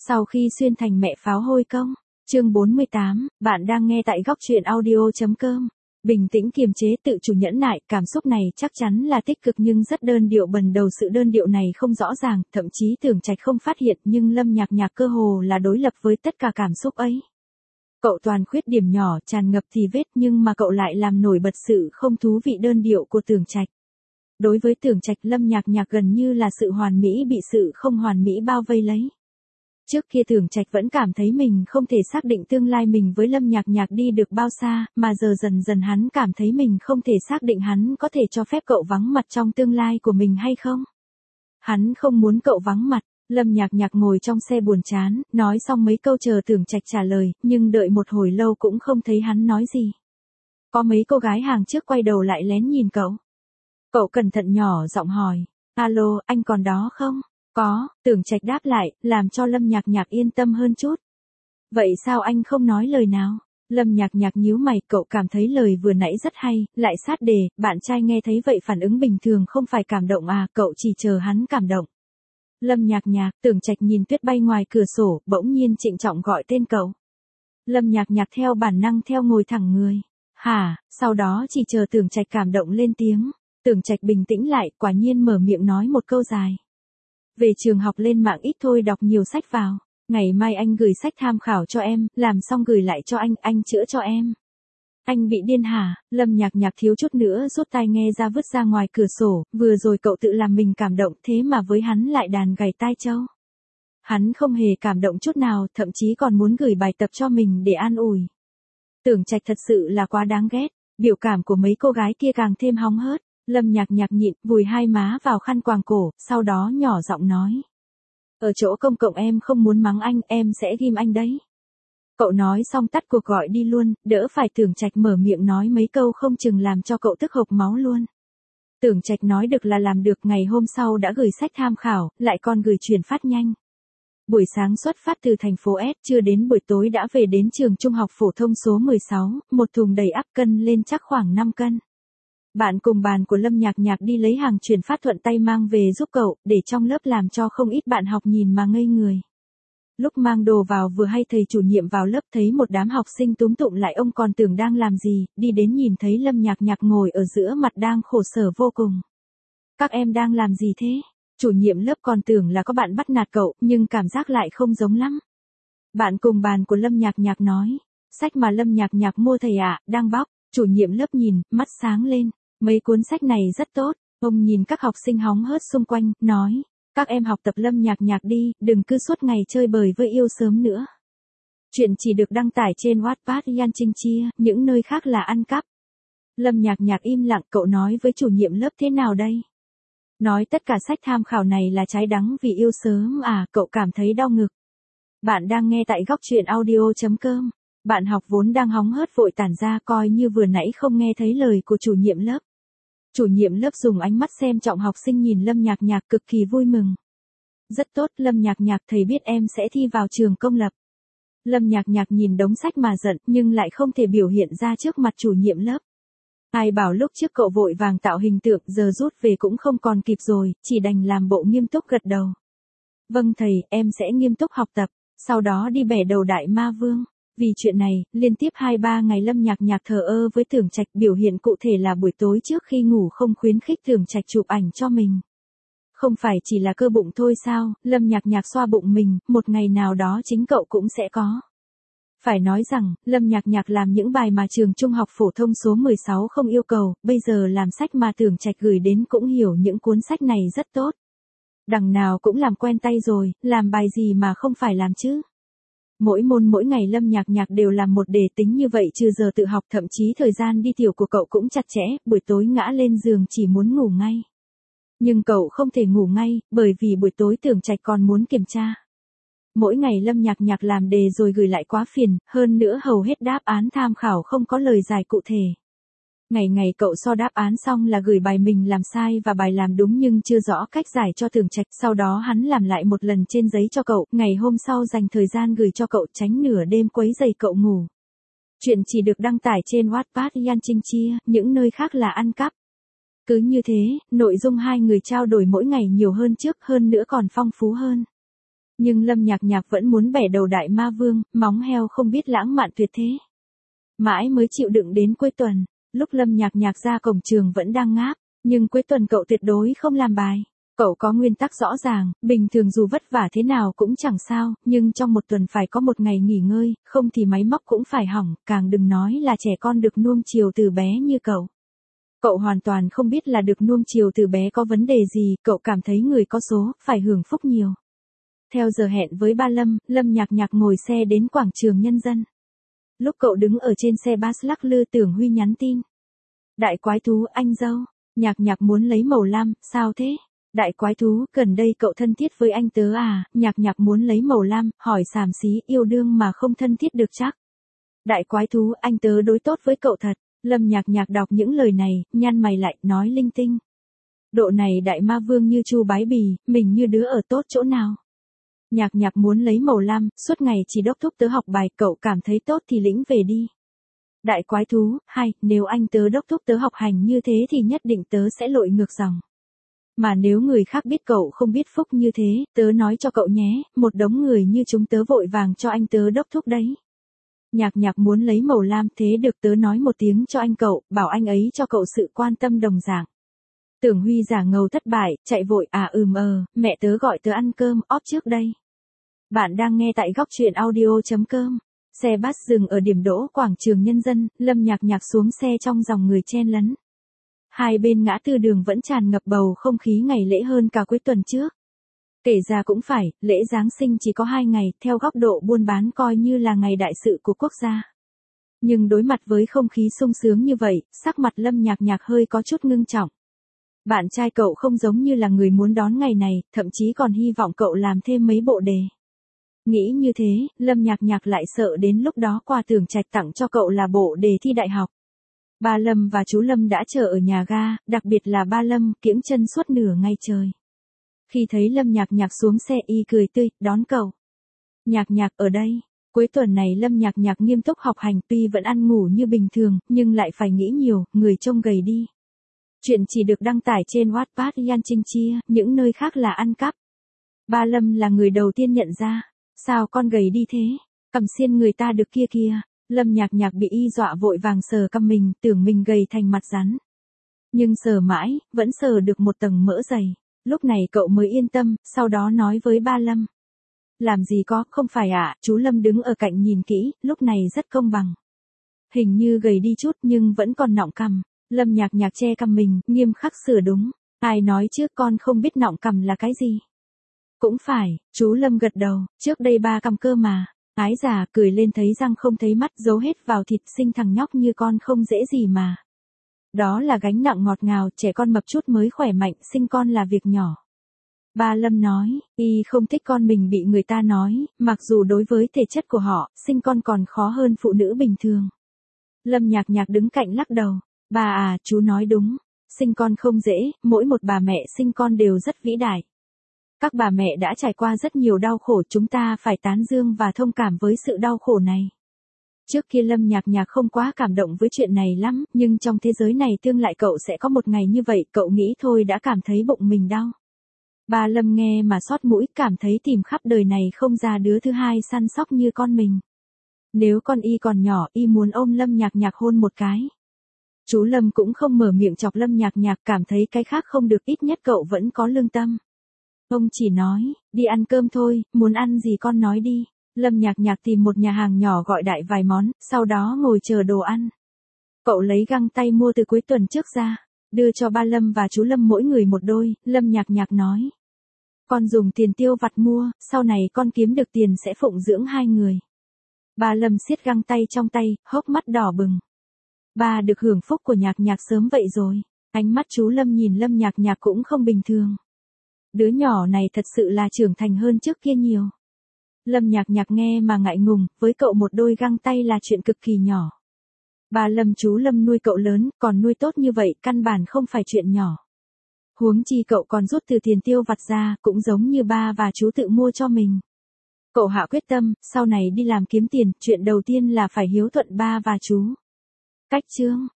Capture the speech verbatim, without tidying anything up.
Sau khi xuyên thành mẹ pháo hôi công, chương bốn mươi tám, bạn đang nghe tại góc truyện audio chấm com. Bình tĩnh kiềm chế tự chủ nhẫn nại, cảm xúc này chắc chắn là tích cực nhưng rất đơn điệu bần đầu sự đơn điệu này không rõ ràng, thậm chí Tưởng Trạch không phát hiện nhưng Lâm Nhạc Nhạc cơ hồ là đối lập với tất cả cảm xúc ấy. Cậu toàn khuyết điểm nhỏ tràn ngập thì vết nhưng mà cậu lại làm nổi bật sự không thú vị đơn điệu của Tưởng Trạch. Đối với Tưởng Trạch Lâm Nhạc Nhạc gần như là sự hoàn mỹ bị sự không hoàn mỹ bao vây lấy. Trước kia Tưởng Trạch vẫn cảm thấy mình không thể xác định tương lai mình với Lâm Nhạc Nhạc đi được bao xa, mà giờ dần dần hắn cảm thấy mình không thể xác định hắn có thể cho phép cậu vắng mặt trong tương lai của mình hay không. Hắn không muốn cậu vắng mặt. Lâm Nhạc Nhạc ngồi trong xe buồn chán, nói xong mấy câu chờ Tưởng Trạch trả lời, nhưng đợi một hồi lâu cũng không thấy hắn nói gì. Có mấy cô gái hàng trước quay đầu lại lén nhìn cậu. Cậu cẩn thận nhỏ giọng hỏi, alo, anh còn đó không? Có, Tưởng Trạch đáp lại, làm cho Lâm Nhạc Nhạc yên tâm hơn chút. Vậy sao anh không nói lời nào? Lâm Nhạc Nhạc nhíu mày, cậu cảm thấy lời vừa nãy rất hay, lại sát đề, bạn trai nghe thấy vậy phản ứng bình thường không phải cảm động à, cậu chỉ chờ hắn cảm động. Lâm Nhạc Nhạc, Tưởng Trạch nhìn tuyết bay ngoài cửa sổ, bỗng nhiên trịnh trọng gọi tên cậu. Lâm Nhạc Nhạc theo bản năng theo ngồi thẳng người. Hả, sau đó chỉ chờ Tưởng Trạch cảm động lên tiếng. Tưởng Trạch bình tĩnh lại, quả nhiên mở miệng nói một câu dài. Về trường học lên mạng ít thôi, đọc nhiều sách vào. Ngày mai anh gửi sách tham khảo cho em, làm xong gửi lại cho anh, anh chữa cho em. Anh bị điên hả? Lâm Nhạc Nhạc thiếu chút nữa rút tai nghe ra vứt ra ngoài cửa sổ, vừa rồi cậu tự làm mình cảm động thế mà với hắn lại đàn gảy tai trâu. Hắn không hề cảm động chút nào, thậm chí còn muốn gửi bài tập cho mình để an ủi. Tưởng Trạch thật sự là quá đáng ghét, biểu cảm của mấy cô gái kia càng thêm hóng hớt. Lâm Nhạc Nhạc nhịn, vùi hai má vào khăn quàng cổ, sau đó nhỏ giọng nói. Ở chỗ công cộng em không muốn mắng anh, em sẽ ghim anh đấy. Cậu nói xong tắt cuộc gọi đi luôn, đỡ phải Tưởng Trạch mở miệng nói mấy câu không chừng làm cho cậu tức hộc máu luôn. Tưởng Trạch nói được là làm được, ngày hôm sau đã gửi sách tham khảo, lại còn gửi chuyển phát nhanh. Buổi sáng xuất phát từ thành phố S, chưa đến buổi tối đã về đến trường trung học phổ thông số mười sáu, một thùng đầy ắp, cân lên chắc khoảng năm cân. Bạn cùng bàn của Lâm Nhạc Nhạc đi lấy hàng chuyển phát thuận tay mang về giúp cậu, để trong lớp làm cho không ít bạn học nhìn mà ngây người. Lúc mang đồ vào vừa hay thầy chủ nhiệm vào lớp thấy một đám học sinh túm tụm lại, ông còn tưởng đang làm gì, đi đến nhìn thấy Lâm Nhạc Nhạc ngồi ở giữa mặt đang khổ sở vô cùng. Các em đang làm gì thế? Chủ nhiệm lớp còn tưởng là có bạn bắt nạt cậu, nhưng cảm giác lại không giống lắm. Bạn cùng bàn của Lâm Nhạc Nhạc nói, sách mà Lâm Nhạc Nhạc mua thầy ạ, à, đang bóc. Chủ nhiệm lớp nhìn, mắt sáng lên, mấy cuốn sách này rất tốt. Ông nhìn các học sinh hóng hớt xung quanh, nói. Các em học tập Lâm Nhạc Nhạc đi, đừng cứ suốt ngày chơi bời với yêu sớm nữa. Chuyện chỉ được đăng tải trên Wattpad Yan Trinh Chia, những nơi khác là ăn cắp. Lâm Nhạc Nhạc im lặng, cậu nói với chủ nhiệm lớp thế nào đây? Nói tất cả sách tham khảo này là trái đắng vì yêu sớm à, cậu cảm thấy đau ngực. Bạn đang nghe tại góc truyện audio chấm com. Bạn học vốn đang hóng hớt vội tản ra, coi như vừa nãy không nghe thấy lời của chủ nhiệm lớp. Chủ nhiệm lớp dùng ánh mắt xem trọng học sinh nhìn Lâm Nhạc Nhạc cực kỳ vui mừng. Rất tốt, Lâm Nhạc Nhạc, thầy biết em sẽ thi vào trường công lập. Lâm Nhạc Nhạc nhìn đống sách mà giận, nhưng lại không thể biểu hiện ra trước mặt chủ nhiệm lớp. Ai bảo lúc trước cậu vội vàng tạo hình tượng, giờ rút về cũng không còn kịp rồi, chỉ đành làm bộ nghiêm túc gật đầu. Vâng thầy, em sẽ nghiêm túc học tập, sau đó đi bẻ đầu đại ma vương. Vì chuyện này, liên tiếp hai ba ngày Lâm Nhạc Nhạc thờ ơ với Tưởng Trạch, biểu hiện cụ thể là buổi tối trước khi ngủ không khuyến khích Tưởng Trạch chụp ảnh cho mình. Không phải chỉ là cơ bụng thôi sao, Lâm Nhạc Nhạc xoa bụng mình, một ngày nào đó chính cậu cũng sẽ có. Phải nói rằng, Lâm Nhạc Nhạc làm những bài mà trường trung học phổ thông số mười sáu không yêu cầu, bây giờ làm sách mà Tưởng Trạch gửi đến cũng hiểu những cuốn sách này rất tốt. Đằng nào cũng làm quen tay rồi, làm bài gì mà không phải làm chứ. Mỗi môn mỗi ngày Lâm Nhạc Nhạc đều làm một đề tính như vậy trừ giờ tự học, thậm chí thời gian đi tiểu của cậu cũng chặt chẽ, buổi tối ngã lên giường chỉ muốn ngủ ngay. Nhưng cậu không thể ngủ ngay, bởi vì buổi tối Tưởng Trạch còn muốn kiểm tra. Mỗi ngày Lâm Nhạc Nhạc làm đề rồi gửi lại quá phiền, hơn nữa hầu hết đáp án tham khảo không có lời giải cụ thể. Ngày ngày cậu so đáp án xong là gửi bài mình làm sai và bài làm đúng nhưng chưa rõ cách giải cho Tưởng Trạch, sau đó hắn làm lại một lần trên giấy cho cậu, ngày hôm sau dành thời gian gửi cho cậu, tránh nửa đêm quấy rầy cậu ngủ. Chuyện chỉ được đăng tải trên Wattpad Yan Trinh Chia, những nơi khác là ăn cắp. Cứ như thế, nội dung hai người trao đổi mỗi ngày nhiều hơn trước, hơn nữa còn phong phú hơn. Nhưng Lâm Nhạc Nhạc vẫn muốn bẻ đầu đại ma vương, móng heo không biết lãng mạn tuyệt thế. Mãi mới chịu đựng đến cuối tuần, lúc Lâm Nhạc Nhạc ra cổng trường vẫn đang ngáp, nhưng cuối tuần cậu tuyệt đối không làm bài. Cậu có nguyên tắc rõ ràng, bình thường dù vất vả thế nào cũng chẳng sao, nhưng trong một tuần phải có một ngày nghỉ ngơi, không thì máy móc cũng phải hỏng, càng đừng nói là trẻ con được nuông chiều từ bé như cậu. Cậu hoàn toàn không biết là được nuông chiều từ bé có vấn đề gì, cậu cảm thấy người có số, phải hưởng phúc nhiều. Theo giờ hẹn với ba Lâm, Lâm Nhạc Nhạc ngồi xe đến quảng trường Nhân dân. Lúc cậu đứng ở trên xe bus lắc lư Tưởng Huy nhắn tin. Đại quái thú anh dâu, Nhạc Nhạc muốn lấy màu lam, sao thế? Đại quái thú, gần đây cậu thân thiết với anh tớ à? Nhạc Nhạc muốn lấy màu lam, hỏi xàm xí, yêu đương mà không thân thiết được chắc. Đại quái thú, anh tớ đối tốt với cậu thật. Lâm Nhạc Nhạc đọc những lời này, nhăn mày lại, nói linh tinh. Độ này đại ma vương như chu bái bì, mình như đứa ở tốt chỗ nào? Nhạc Nhạc muốn lấy màu lam, suốt ngày chỉ đốc thúc tớ học bài, cậu cảm thấy tốt thì lĩnh về đi. Đại quái thú, hay, nếu anh tớ đốc thúc tớ học hành như thế thì nhất định tớ sẽ lội ngược dòng. Mà nếu người khác biết cậu không biết phúc như thế, tớ nói cho cậu nhé, một đống người như chúng tớ vội vàng cho anh tớ đốc thúc đấy. Nhạc Nhạc muốn lấy màu lam, thế được tớ nói một tiếng cho anh cậu, bảo anh ấy cho cậu sự quan tâm đồng dạng. Tưởng Huy giả ngầu thất bại, chạy vội, à ừm ờ, mẹ tớ gọi tớ ăn cơm, óp trước đây. Bạn đang nghe tại góc truyện audio.com. Xe bus dừng ở điểm đỗ quảng trường Nhân dân, Lâm Nhạc Nhạc xuống xe trong dòng người chen lấn. Hai bên ngã tư đường vẫn tràn ngập bầu không khí ngày lễ hơn cả cuối tuần trước. Kể ra cũng phải, lễ Giáng sinh chỉ có hai ngày, theo góc độ buôn bán coi như là ngày đại sự của quốc gia. Nhưng đối mặt với không khí sung sướng như vậy, sắc mặt Lâm Nhạc Nhạc hơi có chút ngưng trọng. Bạn trai cậu không giống như là người muốn đón ngày này, thậm chí còn hy vọng cậu làm thêm mấy bộ đề. Nghĩ như thế, Lâm Nhạc Nhạc lại sợ đến lúc đó quà Tưởng Trạch tặng cho cậu là bộ đề thi đại học. Ba Lâm và chú Lâm đã chờ ở nhà ga, đặc biệt là ba Lâm, kiễng chân suốt nửa ngày trời. Khi thấy Lâm Nhạc Nhạc xuống xe y cười tươi, đón cậu. Nhạc Nhạc ở đây. Cuối tuần này Lâm Nhạc Nhạc nghiêm túc học hành, tuy vẫn ăn ngủ như bình thường, nhưng lại phải nghĩ nhiều, người trông gầy đi. Chuyện chỉ được đăng tải trên Wattpad Yan Trinh Chia, những nơi khác là ăn cắp. Ba Lâm là người đầu tiên nhận ra. Sao con gầy đi thế? Cầm xiên người ta được kia kìa. Lâm Nhạc Nhạc bị y dọa vội vàng sờ cằm mình, tưởng mình gầy thành mặt rắn. Nhưng sờ mãi, vẫn sờ được một tầng mỡ dày. Lúc này cậu mới yên tâm, sau đó nói với ba Lâm. Làm gì có, không phải ạ, à, chú Lâm đứng ở cạnh nhìn kỹ, lúc này rất công bằng. Hình như gầy đi chút nhưng vẫn còn nọng cằm. Lâm Nhạc Nhạc che cằm mình, nghiêm khắc sửa đúng. Ai nói chứ con không biết nọng cằm là cái gì? Cũng phải, chú Lâm gật đầu, trước đây ba cằm cơ mà. Ái già cười lên thấy răng không thấy mắt, giấu hết vào thịt, sinh thằng nhóc như con không dễ gì mà. Đó là gánh nặng ngọt ngào, trẻ con mập chút mới khỏe mạnh, sinh con là việc nhỏ. Ba Lâm nói, y không thích con mình bị người ta nói, mặc dù đối với thể chất của họ, sinh con còn khó hơn phụ nữ bình thường. Lâm Nhạc Nhạc đứng cạnh lắc đầu, bà à, chú nói đúng, sinh con không dễ, mỗi một bà mẹ sinh con đều rất vĩ đại. Các bà mẹ đã trải qua rất nhiều đau khổ, chúng ta phải tán dương và thông cảm với sự đau khổ này. Trước kia Lâm Nhạc Nhạc không quá cảm động với chuyện này lắm, nhưng trong thế giới này tương lại cậu sẽ có một ngày như vậy, cậu nghĩ thôi đã cảm thấy bụng mình đau. Ba Lâm nghe mà xót mũi, cảm thấy tìm khắp đời này không ra đứa thứ hai săn sóc như con mình. Nếu con y còn nhỏ, y muốn ôm Lâm Nhạc Nhạc hôn một cái. Chú Lâm cũng không mở miệng chọc Lâm Nhạc Nhạc, cảm thấy cái khác không được, ít nhất cậu vẫn có lương tâm. Ông chỉ nói, đi ăn cơm thôi, muốn ăn gì con nói đi. Lâm Nhạc Nhạc tìm một nhà hàng nhỏ gọi đại vài món, sau đó ngồi chờ đồ ăn. Cậu lấy găng tay mua từ cuối tuần trước ra, đưa cho ba Lâm và chú Lâm mỗi người một đôi. Lâm Nhạc Nhạc nói, con dùng tiền tiêu vặt mua, sau này con kiếm được tiền sẽ phụng dưỡng hai người. Ba Lâm siết găng tay trong tay, hốc mắt đỏ bừng. Ba được hưởng phúc của Nhạc Nhạc sớm vậy rồi. Ánh mắt chú Lâm nhìn Lâm Nhạc Nhạc cũng không bình thường. Đứa nhỏ này thật sự là trưởng thành hơn trước kia nhiều. Lâm Nhạc Nhạc nghe mà ngại ngùng, với cậu một đôi găng tay là chuyện cực kỳ nhỏ. Ba Lâm chú Lâm nuôi cậu lớn, còn nuôi tốt như vậy, căn bản không phải chuyện nhỏ. Huống chi cậu còn rút từ tiền tiêu vặt ra, cũng giống như ba và chú tự mua cho mình. Cậu hạ quyết tâm, sau này đi làm kiếm tiền, chuyện đầu tiên là phải hiếu thuận ba và chú. Cách chương